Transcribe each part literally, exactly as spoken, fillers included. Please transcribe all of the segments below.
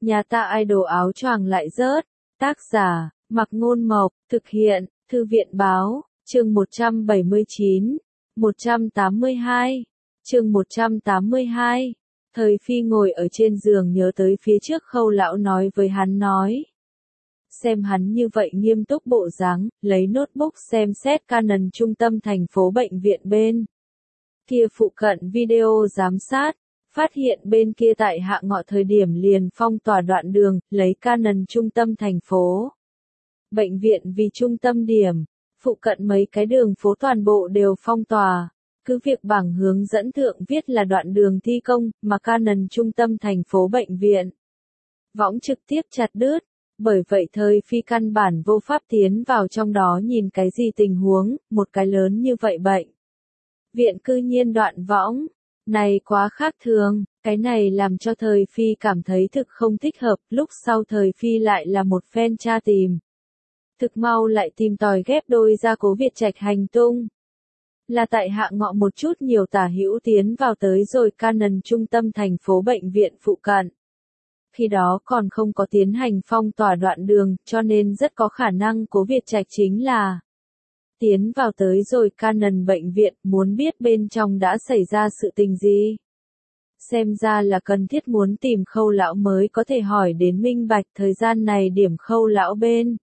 Nhà ta idol áo choàng lại rớt. Tác giả, Mạc Ngôn Mộc, thực hiện, Thư viện Báo, chương một trăm bảy mươi chín, một trăm tám mươi hai, chương một trăm tám mươi hai. Thời Phi ngồi ở trên giường nhớ tới phía trước Khâu lão nói với hắn nói. Xem hắn như vậy nghiêm túc bộ dáng, lấy notebook xem xét Canon trung tâm thành phố bệnh viện bên kia phụ cận video giám sát, phát hiện bên kia tại Hạ Ngọ thời điểm liền phong tỏa đoạn đường, lấy Canon trung tâm thành phố bệnh viện vì trung tâm điểm, phụ cận mấy cái đường phố toàn bộ đều phong tỏa. Cứ việc bảng hướng dẫn thượng viết là đoạn đường thi công, mà Canon trung tâm thành phố bệnh viện võng trực tiếp chặt đứt, bởi vậy Thời Phi căn bản vô pháp tiến vào trong đó nhìn cái gì tình huống, một cái lớn như vậy bệnh viện cư nhiên đoạn võng, này quá khác thường, cái này làm cho Thời Phi cảm thấy thực không thích hợp, lúc sau Thời Phi lại là một phen tra tìm. Thực mau lại tìm tòi ghép đôi ra Cố Việt Trạch hành tung. Là tại Hạ Ngọ một chút nhiều tả hữu tiến vào tới rồi Canon trung tâm thành phố bệnh viện phụ cận. Khi đó còn không có tiến hành phong tỏa đoạn đường, cho nên rất có khả năng Cố Việt Trạch chính là tiến vào tới rồi Canon bệnh viện, muốn biết bên trong đã xảy ra sự tình gì. Xem ra là cần thiết muốn tìm Khâu lão mới có thể hỏi đến minh bạch, thời gian này điểm Khâu lão bên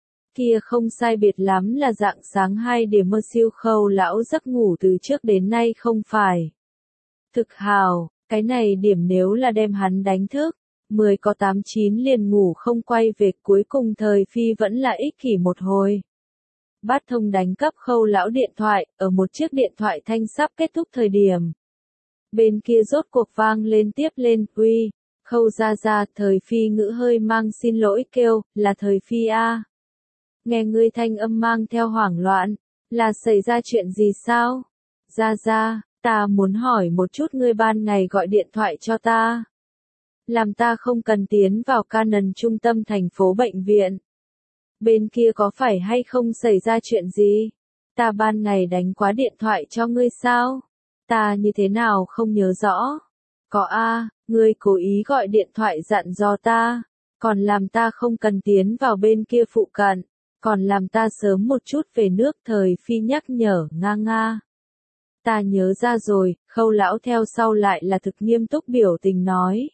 kia không sai biệt lắm là rạng sáng hai điểm mơ siêu. Khâu lão giấc ngủ từ trước đến nay không phải thực hào, cái này điểm nếu là đem hắn đánh thức, mười có tám chín liền ngủ không quay về, cuối cùng Thời Phi vẫn là ích kỷ một hồi. Bát thông đánh cấp Khâu lão điện thoại, ở một chiếc điện thoại thanh sắp kết thúc thời điểm. Bên kia rốt cuộc vang lên tiếp lên, uy, Khâu ra ra, Thời Phi ngữ hơi mang xin lỗi kêu, là Thời Phi a. Nghe ngươi thanh âm mang theo hoảng loạn, là xảy ra chuyện gì sao? Ra ra, ta muốn hỏi một chút, ngươi ban ngày gọi điện thoại cho ta. Làm ta không cần tiến vào Canon trung tâm thành phố bệnh viện. Bên kia có phải hay không xảy ra chuyện gì? Ta ban ngày đánh quá điện thoại cho ngươi sao? Ta như thế nào không nhớ rõ? Có a, ngươi cố ý gọi điện thoại dặn dò ta, còn làm ta không cần tiến vào bên kia phụ cận, còn làm ta sớm một chút về nước. Thời Phi nhắc nhở, nga nga. Ta nhớ ra rồi, Khâu lão theo sau lại là thực nghiêm túc biểu tình nói.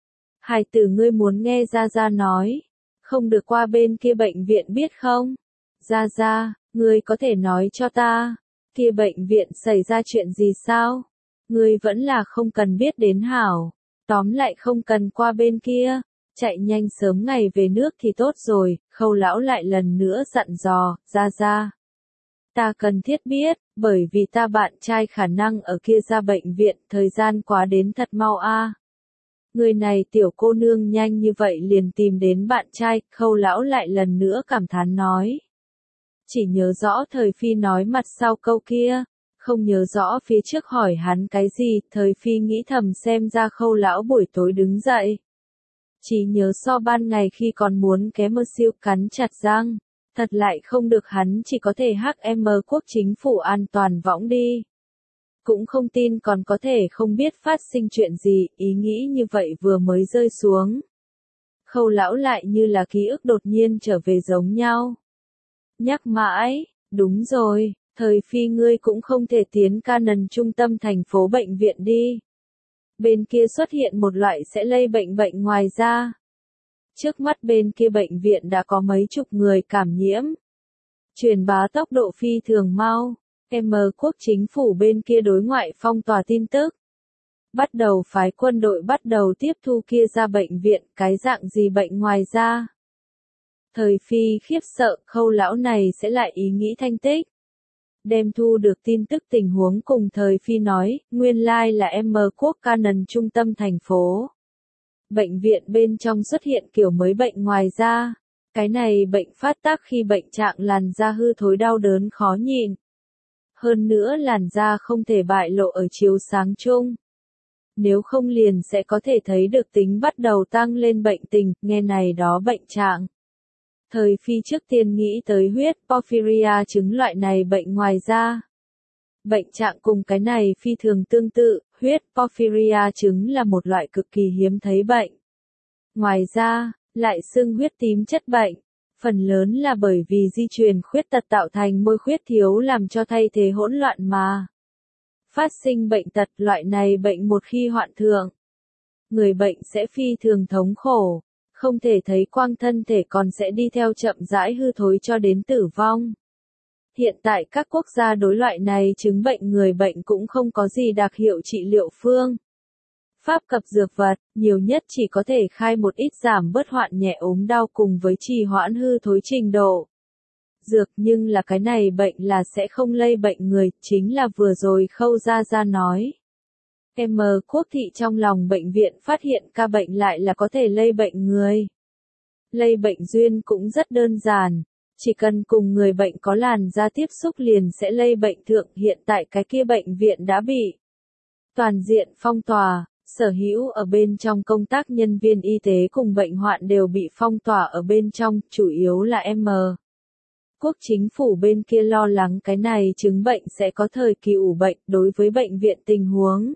Hài tử, ngươi muốn nghe ra ra nói, không được qua bên kia bệnh viện biết không? Ra ra, ngươi có thể nói cho ta, kia bệnh viện xảy ra chuyện gì sao? Ngươi vẫn là không cần biết đến hảo, tóm lại không cần qua bên kia, chạy nhanh sớm ngày về nước thì tốt rồi. Khâu lão lại lần nữa dặn dò, ra ra. Ta cần thiết biết, bởi vì ta bạn trai khả năng ở kia ra bệnh viện, thời gian quá đến thật mau a. Người này tiểu cô nương nhanh như vậy liền tìm đến bạn trai, Khâu lão lại lần nữa cảm thán nói. Chỉ nhớ rõ Thời Phi nói mặt sau câu kia, không nhớ rõ phía trước hỏi hắn cái gì. Thời Phi nghĩ thầm xem ra Khâu lão buổi tối đứng dậy. Chỉ nhớ so ban ngày khi còn muốn kém mơ siêu, cắn chặt răng, thật lại không được, hắn chỉ có thể hát em quốc chính phủ an toàn võng đi. Cũng không tin còn có thể không biết phát sinh chuyện gì, ý nghĩ như vậy vừa mới rơi xuống. Khâu lão lại như là ký ức đột nhiên trở về giống nhau. Nhắc mãi, đúng rồi, Thời Phi ngươi cũng không thể tiến Canon trung tâm thành phố bệnh viện đi. Bên kia xuất hiện một loại sẽ lây bệnh bệnh ngoài da. Trước mắt bên kia bệnh viện đã có mấy chục người cảm nhiễm. Truyền bá tốc độ phi thường mau. M quốc chính phủ bên kia đối ngoại phong tỏa tin tức. Bắt đầu phái quân đội bắt đầu tiếp thu kia ra bệnh viện, cái dạng gì bệnh ngoài da. Thời Phi khiếp sợ, Khâu lão này sẽ lại ý nghĩ thanh tích. Đem thu được tin tức tình huống cùng Thời Phi nói, nguyên lai like là M quốc Canon trung tâm thành phố bệnh viện bên trong xuất hiện kiểu mới bệnh ngoài da. Cái này bệnh phát tác khi bệnh trạng làn da hư thối, đau đớn khó nhịn. Hơn nữa làn da không thể bại lộ ở chiếu sáng chung. Nếu không liền sẽ có thể thấy được tính bắt đầu tăng lên bệnh tình, nghe này đó bệnh trạng. Thời Phi trước tiên nghĩ tới huyết porphyria chứng loại này bệnh ngoài da. Bệnh trạng cùng cái này phi thường tương tự, huyết porphyria chứng là một loại cực kỳ hiếm thấy bệnh. Ngoài ra, lại xưng huyết tím chất bệnh. Phần lớn là bởi vì di truyền khuyết tật tạo thành môi khuyết thiếu làm cho thay thế hỗn loạn mà phát sinh bệnh tật. Loại này bệnh một khi hoạn thượng, người bệnh sẽ phi thường thống khổ, không thể thấy quang, thân thể còn sẽ đi theo chậm rãi hư thối cho đến tử vong. Hiện tại các quốc gia đối loại này chứng bệnh người bệnh cũng không có gì đặc hiệu trị liệu phương pháp cập dược vật, nhiều nhất chỉ có thể khai một ít giảm bớt hoạn nhẹ ốm đau cùng với trì hoãn hư thối trình độ dược, nhưng là cái này bệnh là sẽ không lây bệnh người, chính là vừa rồi Khâu Gia Gia nói. M. Quốc thị trong lòng bệnh viện phát hiện ca bệnh lại là có thể lây bệnh người. Lây bệnh duyên cũng rất đơn giản, chỉ cần cùng người bệnh có làn da tiếp xúc liền sẽ lây bệnh thượng. Hiện tại cái kia bệnh viện đã bị toàn diện phong tỏa, sở hữu ở bên trong công tác nhân viên y tế cùng bệnh hoạn đều bị phong tỏa ở bên trong, chủ yếu là M. Quốc chính phủ bên kia lo lắng cái này chứng bệnh sẽ có thời kỳ ủ bệnh đối với bệnh viện tình huống.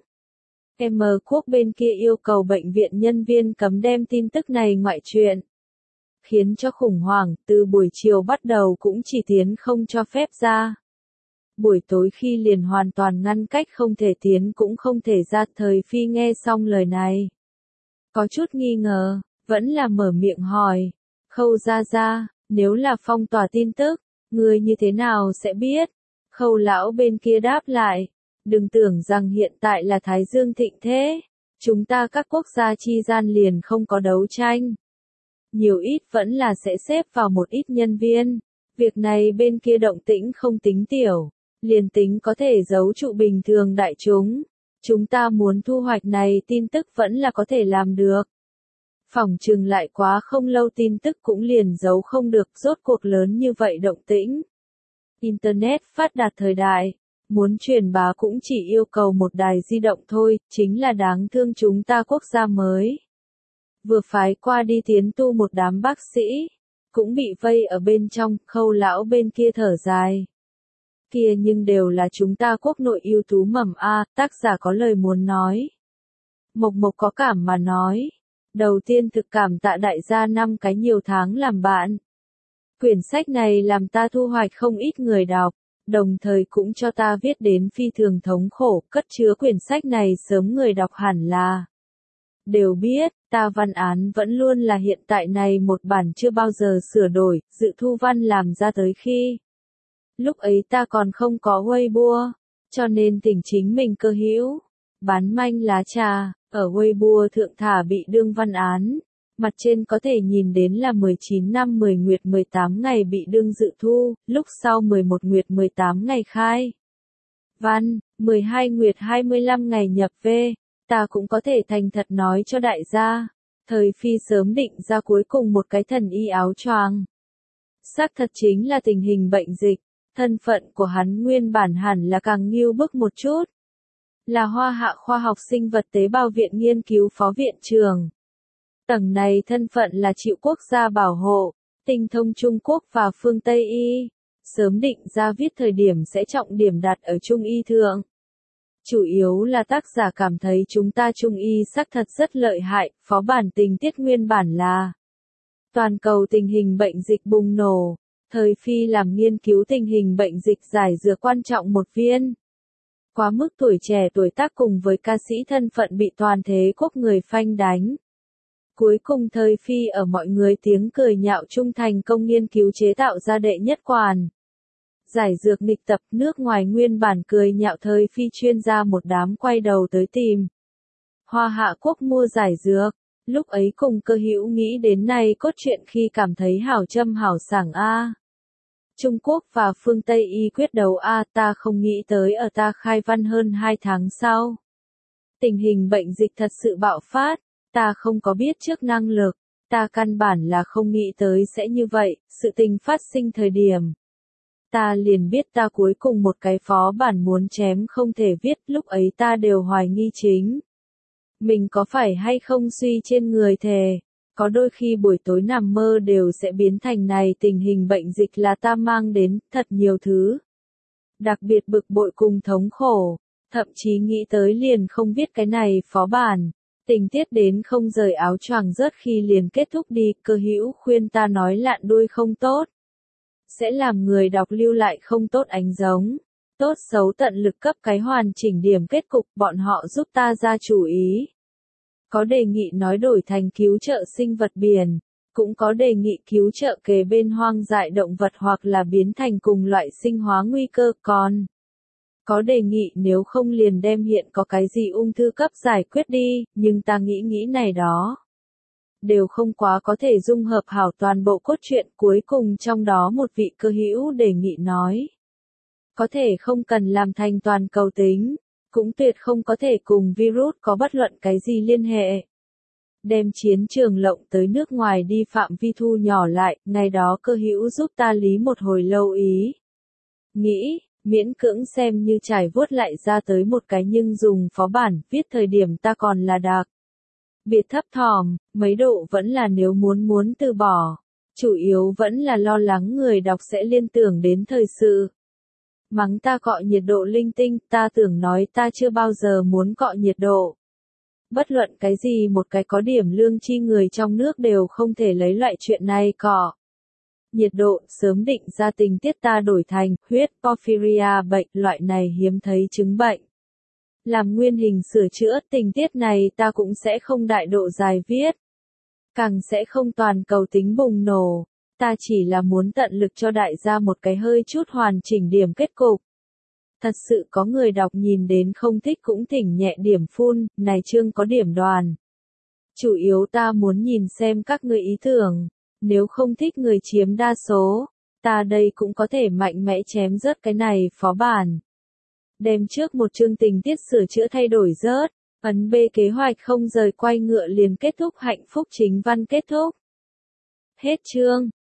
M. Quốc bên kia yêu cầu bệnh viện nhân viên cấm đem tin tức này ngoại truyền, khiến cho khủng hoảng, từ buổi chiều bắt đầu cũng chỉ tiến không cho phép ra. Buổi tối khi liền hoàn toàn ngăn cách không thể tiến cũng không thể ra. Thời Phi nghe xong lời này, có chút nghi ngờ, vẫn là mở miệng hỏi, Khâu Gia Gia, nếu là phong tỏa tin tức, người như thế nào sẽ biết? Khâu lão bên kia đáp lại, đừng tưởng rằng hiện tại là Thái Dương thịnh thế, chúng ta các quốc gia chi gian liền không có đấu tranh. Nhiều ít vẫn là sẽ xếp vào một ít nhân viên, việc này bên kia động tĩnh không tính tiểu, liền tính có thể giấu trụ bình thường đại chúng. Chúng ta muốn thu hoạch này tin tức vẫn là có thể làm được. Phỏng chừng lại quá không lâu tin tức cũng liền giấu không được, rốt cuộc lớn như vậy động tĩnh. Internet phát đạt thời đại, muốn truyền bá cũng chỉ yêu cầu một đài di động thôi, chính là đáng thương chúng ta quốc gia mới vừa phái qua đi tiến tu một đám bác sĩ, cũng bị vây ở bên trong. Khâu lão bên kia thở dài. Kia nhưng đều là chúng ta quốc nội ưu tú mầm a. Tác giả có lời muốn nói. Mộc Mộc có cảm mà nói. Đầu tiên thực cảm tạ đại gia năm cái nhiều tháng làm bạn. Quyển sách này làm ta thu hoạch không ít người đọc, đồng thời cũng cho ta viết đến phi thường thống khổ. Cất chứa quyển sách này sớm người đọc hẳn là đều biết, ta văn án vẫn luôn là hiện tại này một bản chưa bao giờ sửa đổi, dự thu văn làm ra tới khi. Lúc ấy ta còn không có Weibo, cho nên tỉnh chính mình cơ hữu, bán manh lá trà, ở Weibo thượng thả bị đương văn án. Mặt trên có thể nhìn đến là mười chín năm mười nguyệt mười tám ngày bị đương dự thu, lúc sau mười một nguyệt mười tám ngày khai văn, mười hai nguyệt hai mươi lăm ngày nhập về. Ta cũng có thể thành thật nói cho đại gia, Thời Phi sớm định ra cuối cùng một cái thần y áo choàng. Xác thật chính là tình hình bệnh dịch, thân phận của hắn nguyên bản hẳn là càng nghiêu bức một chút. Là Hoa Hạ khoa học sinh vật tế bào viện nghiên cứu phó viện trưởng. Tầng này thân phận là chịu quốc gia bảo hộ, tinh thông Trung Quốc và phương Tây y. Sớm định ra viết thời điểm sẽ trọng điểm đặt ở Trung y thượng. Chủ yếu là tác giả cảm thấy chúng ta Trung y xác thật rất lợi hại, phó bản tình tiết nguyên bản là toàn cầu tình hình bệnh dịch bùng nổ, Thời Phi làm nghiên cứu tình hình bệnh dịch giải dược quan trọng một viên. Quá mức tuổi trẻ tuổi tác cùng với ca sĩ thân phận bị toàn thế quốc người phanh đánh. Cuối cùng Thời Phi ở mọi người tiếng cười nhạo trung thành công nghiên cứu chế tạo ra đệ nhất quản giải dược nghịch tập. Nước ngoài nguyên bản cười nhạo Thời Phi chuyên gia một đám quay đầu tới tìm Hoa Hạ quốc mua giải dược, lúc ấy cùng cơ hữu nghĩ đến này cốt truyện khi cảm thấy hảo châm hảo sảng a. Trung Quốc và phương Tây y quyết đấu a, ta không nghĩ tới ở ta khai văn hơn hai tháng sau. Tình hình bệnh dịch thật sự bạo phát, ta không có biết trước năng lực, ta căn bản là không nghĩ tới sẽ như vậy, sự tình phát sinh thời điểm. Ta liền biết ta cuối cùng một cái phó bản muốn chém không thể viết, lúc ấy ta đều hoài nghi chính. Mình có phải hay không suy trên người thề, có đôi khi buổi tối nằm mơ đều sẽ biến thành này tình hình bệnh dịch là ta mang đến, thật nhiều thứ. Đặc biệt bực bội cùng thống khổ, thậm chí nghĩ tới liền không viết cái này phó bản. Tình tiết đến không rời áo choàng rớt khi liền kết thúc đi, Cơ Hữu khuyên ta nói lạn đuôi không tốt. Sẽ làm người đọc lưu lại không tốt ánh giống. Tốt xấu tận lực cấp cái hoàn chỉnh điểm kết cục, bọn họ giúp ta ra chủ ý. Có đề nghị nói đổi thành cứu trợ sinh vật biển, cũng có đề nghị cứu trợ kề bên hoang dại động vật hoặc là biến thành cùng loại sinh hóa nguy cơ, còn có đề nghị nếu không liền đem hiện có cái gì ung thư cấp giải quyết đi, nhưng ta nghĩ nghĩ này đó. Đều không quá có thể dung hợp hảo toàn bộ cốt truyện, cuối cùng trong đó một vị Cơ Hữu đề nghị nói. Có thể không cần làm thành toàn cầu tính, cũng tuyệt không có thể cùng virus có bất luận cái gì liên hệ. Đem chiến trường lộng tới nước ngoài đi phạm vi thu nhỏ lại, ngày đó Cơ Hữu giúp ta lý một hồi lâu ý. Nghĩ, miễn cưỡng xem như trải vuốt lại ra tới một cái nhưng dùng phó bản, viết thời điểm ta còn là đặc biệt thấp thỏm, mấy độ vẫn là nếu muốn muốn từ bỏ. Chủ yếu vẫn là lo lắng người đọc sẽ liên tưởng đến thời sự. Mắng ta cọ nhiệt độ linh tinh, ta tưởng nói ta chưa bao giờ muốn cọ nhiệt độ. Bất luận cái gì một cái có điểm lương chi người trong nước đều không thể lấy loại chuyện này cọ. Nhiệt độ, sớm định ra tình tiết ta đổi thành, huyết porphyria bệnh, loại này hiếm thấy chứng bệnh. Làm nguyên hình sửa chữa, tình tiết này ta cũng sẽ không đại độ dài viết. Càng sẽ không toàn cầu tính bùng nổ. Ta chỉ là muốn tận lực cho đại gia một cái hơi chút hoàn chỉnh điểm kết cục. Thật sự có người đọc nhìn đến không thích cũng thỉnh nhẹ điểm phun, này chương có điểm đoàn. Chủ yếu ta muốn nhìn xem các người ý tưởng, nếu không thích người chiếm đa số, ta đây cũng có thể mạnh mẽ chém rớt cái này phó bản. Đem trước một chương tình tiết sửa chữa thay đổi rớt, ấn B kế hoạch không rời quay ngựa liền kết thúc hạnh phúc chính văn kết thúc. Hết chương.